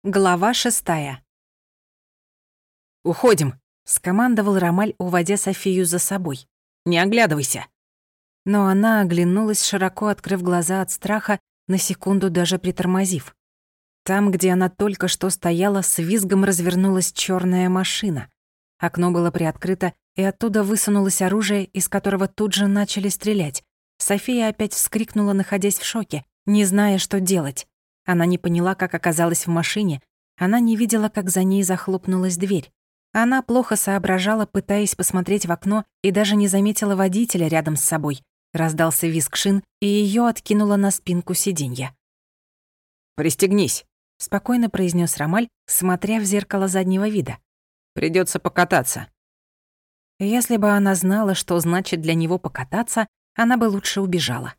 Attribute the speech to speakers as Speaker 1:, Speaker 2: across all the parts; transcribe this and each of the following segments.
Speaker 1: Глава 6. «Уходим», — скомандовал Ромаль, уводя Софию за собой. «Не оглядывайся». Но она оглянулась, широко открыв глаза от страха, на секунду даже притормозив. Там, где она только что стояла, с визгом развернулась чёрная машина. Окно было приоткрыто, и оттуда высунулось оружие, из которого тут же начали стрелять. София опять вскрикнула, находясь в шоке, не зная, что делать. Она не поняла, как оказалась в машине. Она не видела, как за ней захлопнулась дверь. Она плохо соображала, пытаясь посмотреть в окно, и даже не заметила водителя рядом с собой. Раздался визг шин, и её откинуло на спинку сиденья. «Пристегнись», — спокойно произнёс Ромаль, смотря в зеркало заднего вида. «Придётся покататься». Если бы она знала, что значит для него покататься, она бы лучше убежала.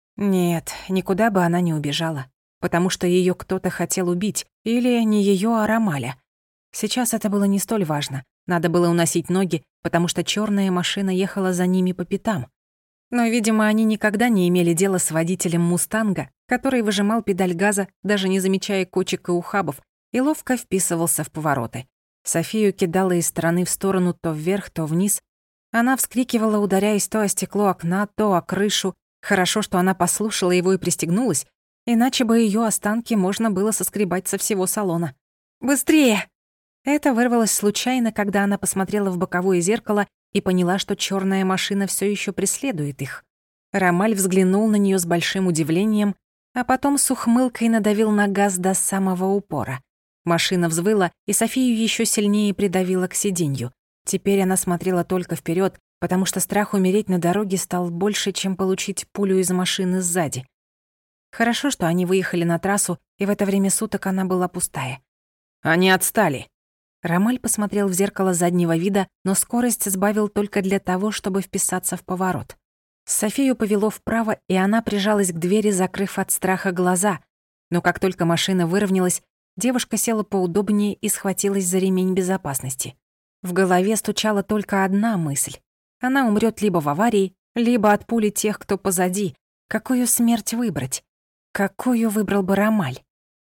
Speaker 1: Нет, никуда бы она не убежала, потому что её кто-то хотел убить, или не её, а Ромаля. Сейчас это было не столь важно. Надо было уносить ноги, потому что чёрная машина ехала за ними по пятам. Но, видимо, они никогда не имели дела с водителем «Мустанга», который выжимал педаль газа, даже не замечая кочек и ухабов, и ловко вписывался в повороты. Софию кидала из стороны в сторону то вверх, то вниз. Она вскрикивала, ударяясь то о стекло окна, то о крышу. Хорошо, что она послушала его и пристегнулась, иначе бы её останки можно было соскребать со всего салона. «Быстрее!» Это вырвалось случайно, когда она посмотрела в боковое зеркало и поняла, что чёрная машина всё ещё преследует их. Ромаль взглянул на неё с большим удивлением, а потом с ухмылкой надавил на газ до самого упора. Машина взвыла, и Софию ещё сильнее придавила к сиденью. Теперь она смотрела только вперёд, потому что страх умереть на дороге стал больше, чем получить пулю из машины сзади. Хорошо, что они выехали на трассу, и в это время суток она была пустая. «Они отстали». Ромаль посмотрел в зеркало заднего вида, но скорость сбавил только для того, чтобы вписаться в поворот. Софию повело вправо, и она прижалась к двери, закрыв от страха глаза. Но как только машина выровнялась, девушка села поудобнее и схватилась за ремень безопасности. В голове стучала только одна мысль. Она умрёт либо в аварии, либо от пули тех, кто позади. Какую смерть выбрать? Какую выбрал бы Ромаль?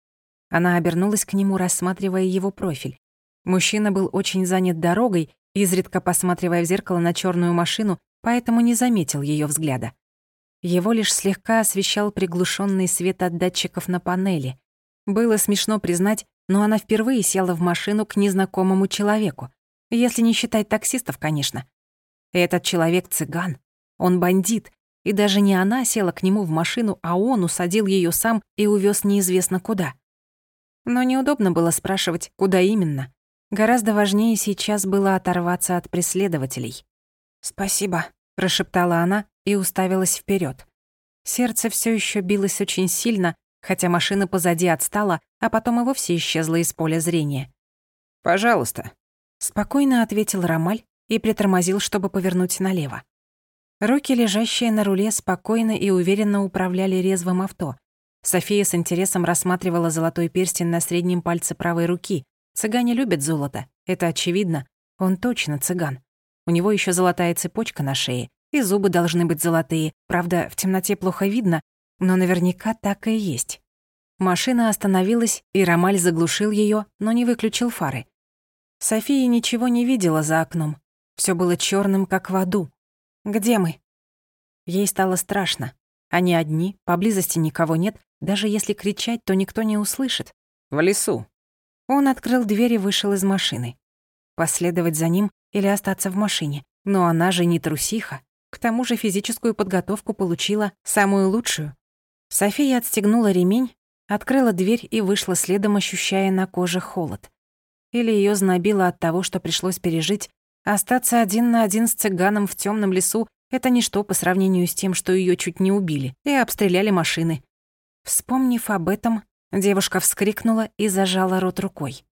Speaker 1: Она обернулась к нему, рассматривая его профиль. Мужчина был очень занят дорогой, изредка посматривая в зеркало на чёрную машину, поэтому не заметил её взгляда. Его лишь слегка освещал приглушённый свет от датчиков на панели. Было смешно признать, но она впервые села в машину к незнакомому человеку. Если не считать таксистов, конечно. Этот человек цыган. Он бандит. И даже не она села к нему в машину, а он усадил её сам и увёз неизвестно куда. Но неудобно было спрашивать, куда именно. Гораздо важнее сейчас было оторваться от преследователей. «Спасибо», — прошептала она и уставилась вперёд. Сердце всё ещё билось очень сильно, хотя машина позади отстала, а потом и вовсе исчезла из поля зрения. «Пожалуйста», — спокойно ответил Ромаль и притормозил, чтобы повернуть налево. Руки, лежащие на руле, спокойно и уверенно управляли резвым авто. София с интересом рассматривала золотой перстень на среднем пальце правой руки. Цыгане любят золото, это очевидно. Он точно цыган. У него ещё золотая цепочка на шее, и зубы должны быть золотые. Правда, в темноте плохо видно, но наверняка так и есть. Машина остановилась, и Ромаль заглушил её, но не выключил фары. София ничего не видела за окном. Всё было чёрным, как в аду. «Где мы?» Ей стало страшно. Они одни, поблизости никого нет, даже если кричать, то никто не услышит. «В лесу». Он открыл дверь и вышел из машины. Последовать за ним или остаться в машине. Но она же не трусиха. К тому же физическую подготовку получила самую лучшую. София отстегнула ремень, открыла дверь и вышла следом, ощущая на коже холод. Или её знобило от того, что пришлось пережить. Остаться один на один с цыганом в тёмном лесу — это ничто по сравнению с тем, что её чуть не убили и обстреляли машины. Вспомнив об этом, девушка вскрикнула и зажала рот рукой.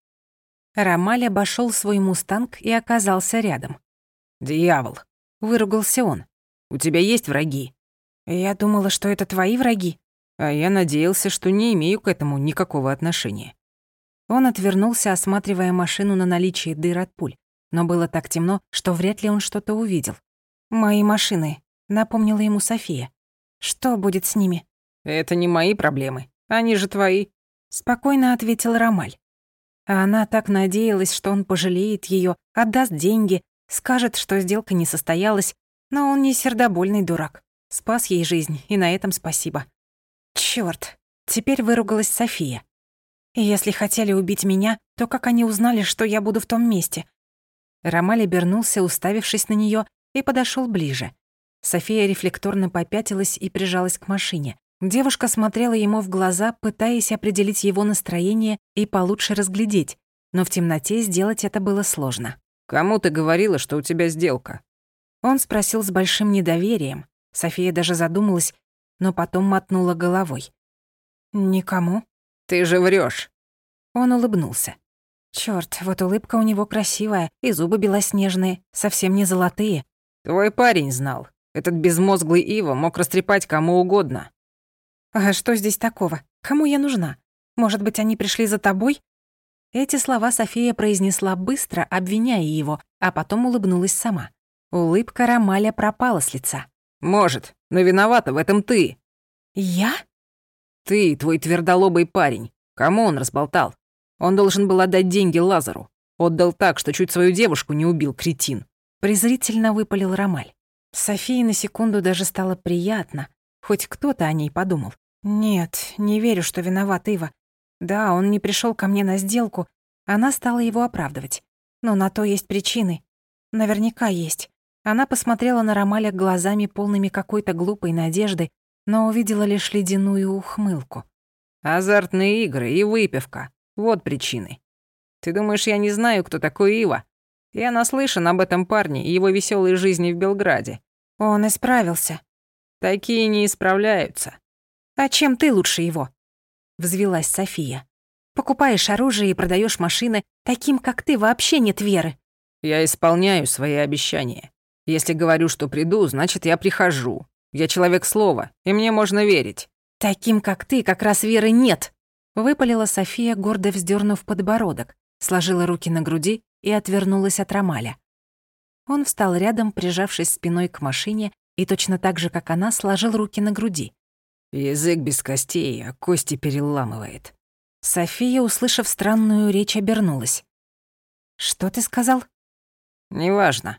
Speaker 1: Ромаль обошёл свой «Мустанг» и оказался рядом. «Дьявол!» — выругался он. «У тебя есть враги?» «Я думала, что это твои враги». «А я надеялся, что не имею к этому никакого отношения». Он отвернулся, осматривая машину на наличие дыр от пуль. Но было так темно, что вряд ли он что-то увидел. «Мои машины», — напомнила ему София. «Что будет с ними?» «Это не мои проблемы. Они же твои», — спокойно ответил Ромаль. А она так надеялась, что он пожалеет её, отдаст деньги, скажет, что сделка не состоялась, но он не сердобольный дурак. Спас ей жизнь, и на этом спасибо. Чёрт, теперь выругалась София. Если хотели убить меня, то как они узнали, что я буду в том месте? Ромаль обернулся, уставившись на неё, и подошёл ближе. София рефлекторно попятилась и прижалась к машине. Девушка смотрела ему в глаза, пытаясь определить его настроение и получше разглядеть, но в темноте сделать это было сложно.
Speaker 2: «Кому ты говорила, что у тебя сделка?»
Speaker 1: Он спросил с большим недоверием. София даже задумалась, но потом мотнула головой. «Никому».
Speaker 2: «Ты же врёшь».
Speaker 1: Он улыбнулся. Чёрт, вот улыбка у него красивая, и зубы белоснежные, совсем не золотые.
Speaker 2: «Твой парень знал. Этот безмозглый Ива мог растрепать кому угодно».
Speaker 1: «А что здесь такого? Кому я нужна? Может быть, они пришли за тобой?» Эти слова София произнесла быстро, обвиняя его, а потом улыбнулась сама. Улыбка Ромаля пропала с лица.
Speaker 2: «Может, но виновата в этом ты».
Speaker 1: «Я?»
Speaker 2: «Ты, твой твердолобый парень. Кому он разболтал? Он должен был отдать деньги Лазару. Отдал так, что чуть свою девушку не убил, кретин».
Speaker 1: Презрительно выпалил Ромаль. Софии на секунду даже стало приятно. Хоть кто-то о ней подумал. «Нет, не верю, что виноват Ива. Да, он не пришёл ко мне на сделку». Она стала его оправдывать. Но на то есть причины. Наверняка есть. Она посмотрела на Ромаля глазами, полными какой-то глупой надежды, но увидела лишь ледяную ухмылку.
Speaker 2: «Азартные игры и выпивка. Вот причины. Ты думаешь, я не знаю, кто такой Ива? Я наслышан об этом парне и его веселой жизни в Белграде.
Speaker 1: Он исправился.
Speaker 2: Такие не исправляются».
Speaker 1: «А чем ты лучше его?» Взвилась София. «Покупаешь оружие и продаёшь машины, таким, как ты, вообще нет веры».
Speaker 2: «Я исполняю свои обещания. Если говорю, что приду, значит, я прихожу. Я человек слова, и мне можно верить».
Speaker 1: «Таким, как ты, как раз веры нет», — выпалила София, гордо вздёрнув подбородок, сложила руки на груди и отвернулась от Ромаля. Он встал рядом, прижавшись спиной к машине, и точно так же, как она, сложил руки на груди.
Speaker 2: Язык без костей, а кости переламывает.
Speaker 1: София, услышав странную речь, обернулась. «Что ты сказал?»
Speaker 2: «Неважно.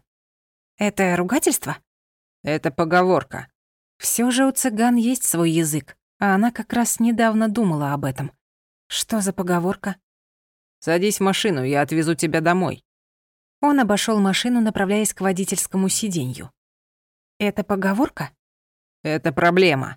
Speaker 1: «Это ругательство?»
Speaker 2: Это поговорка».
Speaker 1: Всё же у цыган есть свой язык, а она как раз недавно думала об этом. Что за поговорка?
Speaker 2: «Садись в машину, я отвезу тебя домой».
Speaker 1: Он обошёл машину, направляясь к водительскому сиденью. «Это поговорка?»
Speaker 2: «Это проблема».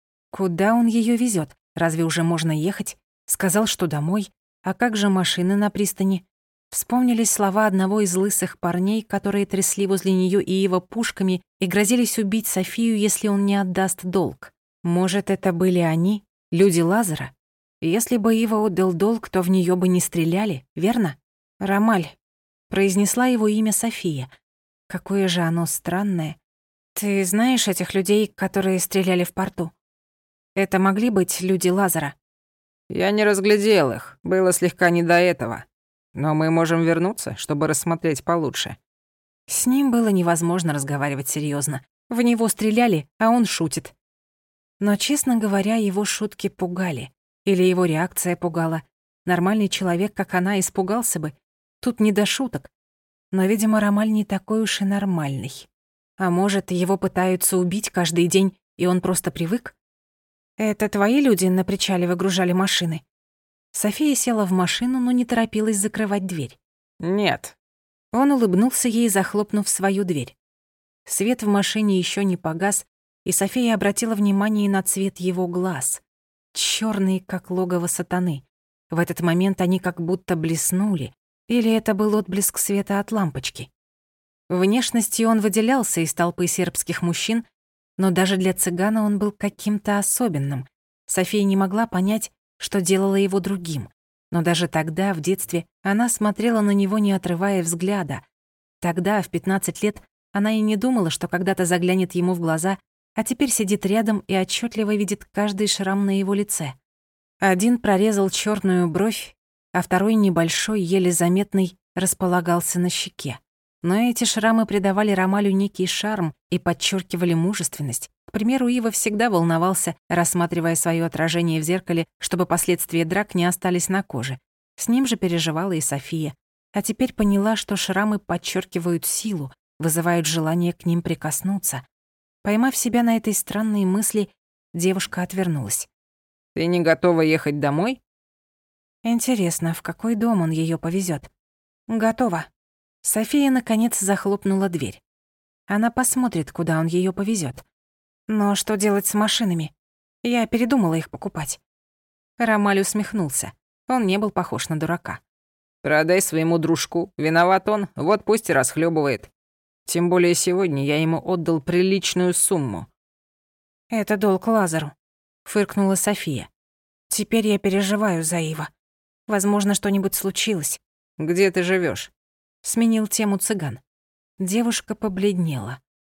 Speaker 1: Куда он её везёт? Разве уже можно ехать? Сказал, что домой. А как же машины на пристани? Вспомнились слова одного из лысых парней, которые трясли возле неё и Ива пушками и грозились убить Софию, если он не отдаст долг. Может, это были они, люди Лазара? Если бы Ива отдал долг, то в неё бы не стреляли, верно? «Ромаль», — произнесла его имя София. Какое же оно странное. «Ты знаешь этих людей, которые стреляли в порту? Это могли быть люди Лазара?»
Speaker 2: «Я не разглядел их, было слегка не до этого. Но мы можем вернуться, чтобы рассмотреть получше».
Speaker 1: С ним было невозможно разговаривать серьёзно. В него стреляли, а он шутит. Но, честно говоря, его шутки пугали. Или его реакция пугала. Нормальный человек, как она, испугался бы. Тут не до шуток. Но, видимо, Ромаль не такой уж и нормальный. А может, его пытаются убить каждый день, и он просто привык? «Это твои люди на причале выгружали машины?» София села в машину, но не торопилась закрывать дверь.
Speaker 2: «Нет».
Speaker 1: Он улыбнулся ей, захлопнув свою дверь. Свет в машине ещё не погас, и София обратила внимание на цвет его глаз. Чёрные, как логово сатаны. В этот момент они как будто блеснули. Или это был отблеск света от лампочки? Внешностью он выделялся из толпы сербских мужчин, но даже для цыгана он был каким-то особенным. София не могла понять, что делало его другим. Но даже тогда, в детстве, она смотрела на него, не отрывая взгляда. Тогда, в 15 лет, она и не думала, что когда-то заглянет ему в глаза, а теперь сидит рядом и отчетливо видит каждый шрам на его лице. Один прорезал чёрную бровь, а второй, небольшой, еле заметный, располагался на щеке. Но эти шрамы придавали Ромалю некий шарм и подчеркивали мужественность. К примеру, Ива всегда волновался, рассматривая своё отражение в зеркале, чтобы последствия драк не остались на коже. С ним же переживала и София, а теперь поняла, что шрамы подчеркивают силу, вызывают желание к ним прикоснуться. Поймав себя на этой странной мысли, девушка отвернулась.
Speaker 2: «Ты не готова ехать домой?»
Speaker 1: Интересно, в какой дом он её повезёт? Готова. София, наконец, захлопнула дверь. Она посмотрит, куда он её повезёт. Но что делать с машинами? Я передумала их покупать. Ромаль усмехнулся. Он не был похож на дурака.
Speaker 2: «Продай своему дружку. Виноват он, вот пусть и расхлёбывает. Тем более сегодня я ему отдал приличную сумму».
Speaker 1: «Это долг Лазару», — фыркнула София. «Теперь я переживаю за Ива. Возможно, что-нибудь случилось».
Speaker 2: «Где ты живёшь?»
Speaker 1: — сменил тему цыган. Девушка побледнела.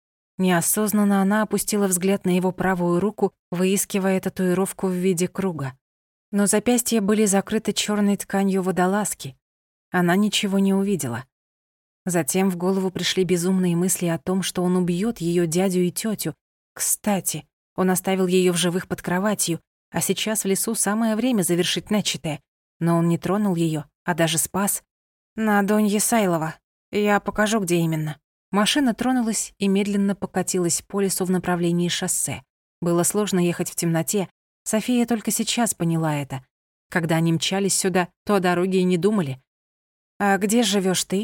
Speaker 1: Неосознанно она опустила взгляд на его правую руку, выискивая татуировку в виде круга. Но запястья были закрыты чёрной тканью водолазки. Она ничего не увидела. Затем в голову пришли безумные мысли о том, что он убьёт её дядю и тётю. Кстати, он оставил её в живых под кроватью, а сейчас в лесу самое время завершить начатое. Но он не тронул её, а даже спас. «На Донье Сайлова. Я покажу, где именно». Машина тронулась и медленно покатилась по лесу в направлении шоссе. Было сложно ехать в темноте. София только сейчас поняла это. Когда они мчались сюда, то о дороге и не думали. «А где живёшь ты?»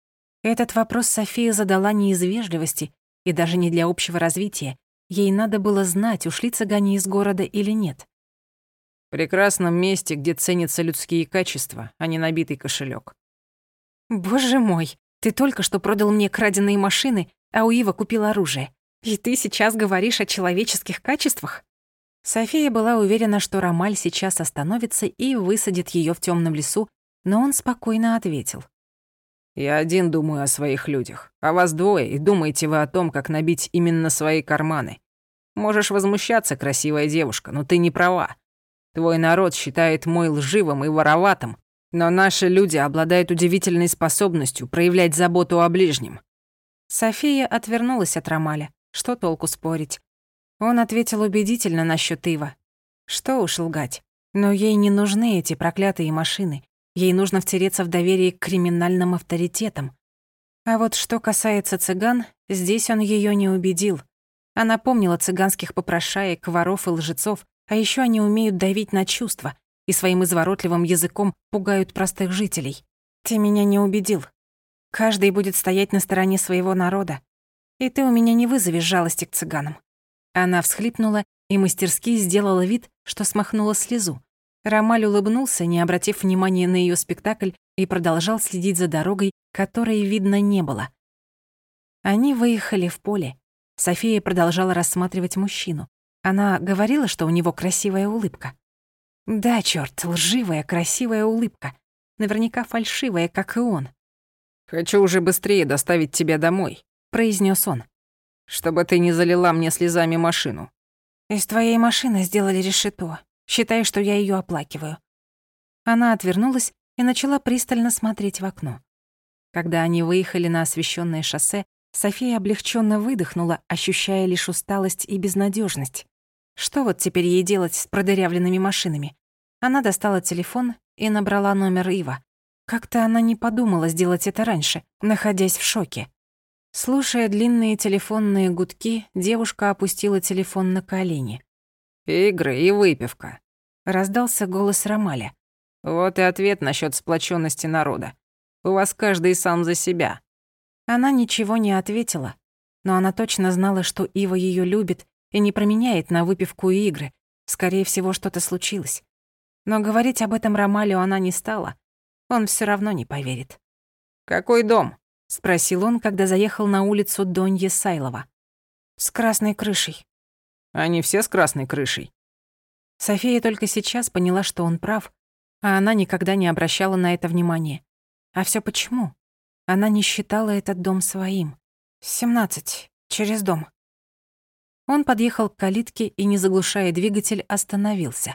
Speaker 1: Этот вопрос София задала не из вежливости и даже не для общего развития. Ей надо было знать, ушли цыгане из города или нет.
Speaker 2: «В прекрасном месте, где ценятся людские качества, а не набитый кошелёк».
Speaker 1: «Боже мой, ты только что продал мне краденые машины, а у Ива купил оружие. И ты сейчас говоришь о человеческих качествах?» София была уверена, что Ромаль сейчас остановится и высадит её в тёмном лесу, но он спокойно ответил.
Speaker 2: «Я один думаю о своих людях, а вас двое, и думаете вы о том, как набить именно свои карманы. Можешь возмущаться, красивая девушка, но ты не права. Твой народ считает мой лживым и вороватым, но наши люди обладают удивительной способностью проявлять заботу о ближнем».
Speaker 1: София отвернулась от Ромаля. Что толку спорить? Он ответил убедительно насчёт Ива. Что уж лгать. Но ей не нужны эти проклятые машины. Ей нужно втереться в доверие к криминальным авторитетам. А вот что касается цыган, здесь он её не убедил. Она помнила цыганских попрошаек, воров и лжецов, а ещё они умеют давить на чувства и своим изворотливым языком пугают простых жителей. «Ты меня не убедил. Каждый будет стоять на стороне своего народа. И ты у меня не вызовешь жалости к цыганам». Она всхлипнула и мастерски сделала вид, что смахнула слезу. Ромаль улыбнулся, не обратив внимания на её спектакль, и продолжал следить за дорогой, которой видно не было. Они выехали в поле. София продолжала рассматривать мужчину. Она говорила, что у него красивая улыбка. Да, чёрт, лживая, красивая улыбка. Наверняка фальшивая, как и он.
Speaker 2: «Хочу уже быстрее доставить тебя домой»,
Speaker 1: — произнёс он.
Speaker 2: «чтобы ты не залила мне слезами машину».
Speaker 1: «Из твоей машины сделали решето. Считай, что я её оплакиваю». Она отвернулась и начала пристально смотреть в окно. Когда они выехали на освещенное шоссе, София облегченно выдохнула, ощущая лишь усталость и безнадежность. Что вот теперь ей делать с продырявленными машинами? Она достала телефон и набрала номер Ива. Как-то она не подумала сделать это раньше, находясь в шоке. Слушая длинные телефонные гудки, девушка опустила телефон на колени.
Speaker 2: «Игры и выпивка»,
Speaker 1: — раздался голос Ромаля.
Speaker 2: «Вот и ответ насчёт сплоченности народа. У вас каждый сам за себя».
Speaker 1: Она ничего не ответила, но она точно знала, что Ива её любит и не променяет на выпивку и игры. Скорее всего, что-то случилось. Но говорить об этом Ромалю она не стала. Он всё равно не поверит.
Speaker 2: «Какой дом?»
Speaker 1: — спросил он, когда заехал на улицу Донье Сайлова. «С красной крышей».
Speaker 2: «Они все с красной крышей».
Speaker 1: София только сейчас поняла, что он прав, а она никогда не обращала на это внимания. А всё почему? Она не считала этот дом своим. 17, через дом. Он подъехал к калитке и, не заглушая двигатель, остановился.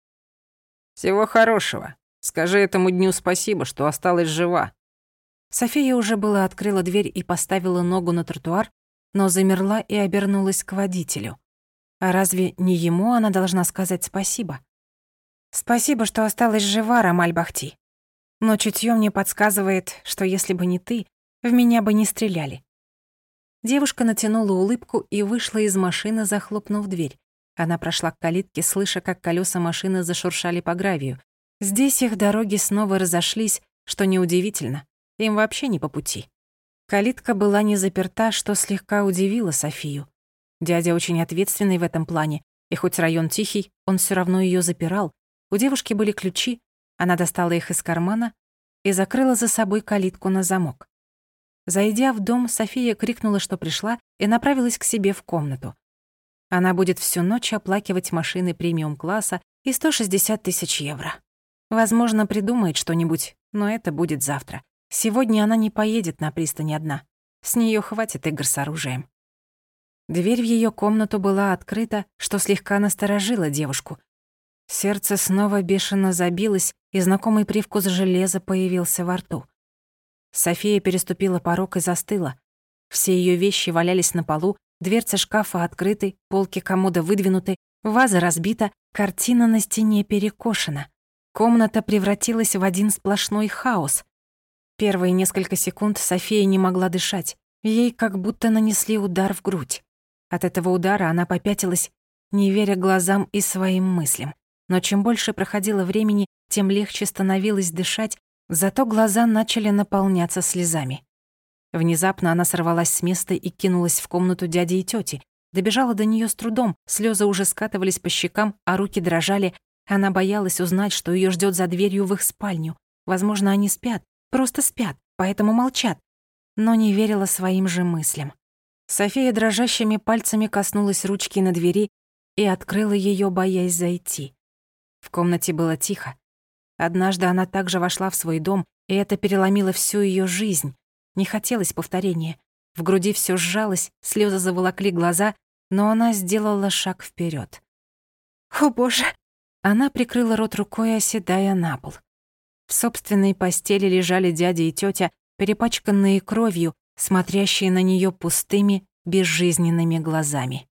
Speaker 2: «Всего хорошего. Скажи этому дню спасибо, что осталась жива».
Speaker 1: София уже было открыла дверь и поставила ногу на тротуар, но замерла и обернулась к водителю. А разве не ему она должна сказать спасибо? «Спасибо, что осталась жива, Ромаль Бахти». Но чутьё мне подсказывает, что если бы не ты, в меня бы не стреляли». Девушка натянула улыбку и вышла из машины, захлопнув дверь. Она прошла к калитке, слыша, как колёса машины зашуршали по гравию. Здесь их дороги снова разошлись, что неудивительно. Им вообще не по пути. Калитка была не заперта, что слегка удивило Софию. Дядя очень ответственный в этом плане, и хоть район тихий, он всё равно её запирал. У девушки были ключи, она достала их из кармана и закрыла за собой калитку на замок. Зайдя в дом, София крикнула, что пришла, и направилась к себе в комнату. Она будет всю ночь оплакивать машины премиум-класса и 160 тысяч евро. Возможно, придумает что-нибудь, но это будет завтра. Сегодня она не поедет на пристань одна. С неё хватит игр с оружием. Дверь в её комнату была открыта, что слегка насторожило девушку. Сердце снова бешено забилось, и знакомый привкус железа появился во рту. София переступила порог и застыла. Все её вещи валялись на полу, дверцы шкафа открыты, полки комода выдвинуты, ваза разбита, картина на стене перекошена. Комната превратилась в один сплошной хаос. Первые несколько секунд София не могла дышать. Ей как будто нанесли удар в грудь. От этого удара она попятилась, не веря глазам и своим мыслям. Но чем больше проходило времени, тем легче становилось дышать, зато глаза начали наполняться слезами. Внезапно она сорвалась с места и кинулась в комнату дяди и тёти. Добежала до неё с трудом, слёзы уже скатывались по щекам, а руки дрожали. Она боялась узнать, что её ждёт за дверью в их спальню. Возможно, они спят, просто спят, поэтому молчат. Но не верила своим же мыслям. София дрожащими пальцами коснулась ручки на двери и открыла её, боясь зайти. В комнате было тихо. Однажды она также вошла в свой дом, и это переломило всю её жизнь. Не хотелось повторения. В груди всё сжалось, слёзы заволокли глаза, но она сделала шаг вперёд. «О, Боже!» Она прикрыла рот рукой, оседая на пол. В собственной постели лежали дядя и тётя, перепачканные кровью, смотрящие на неё пустыми, безжизненными глазами.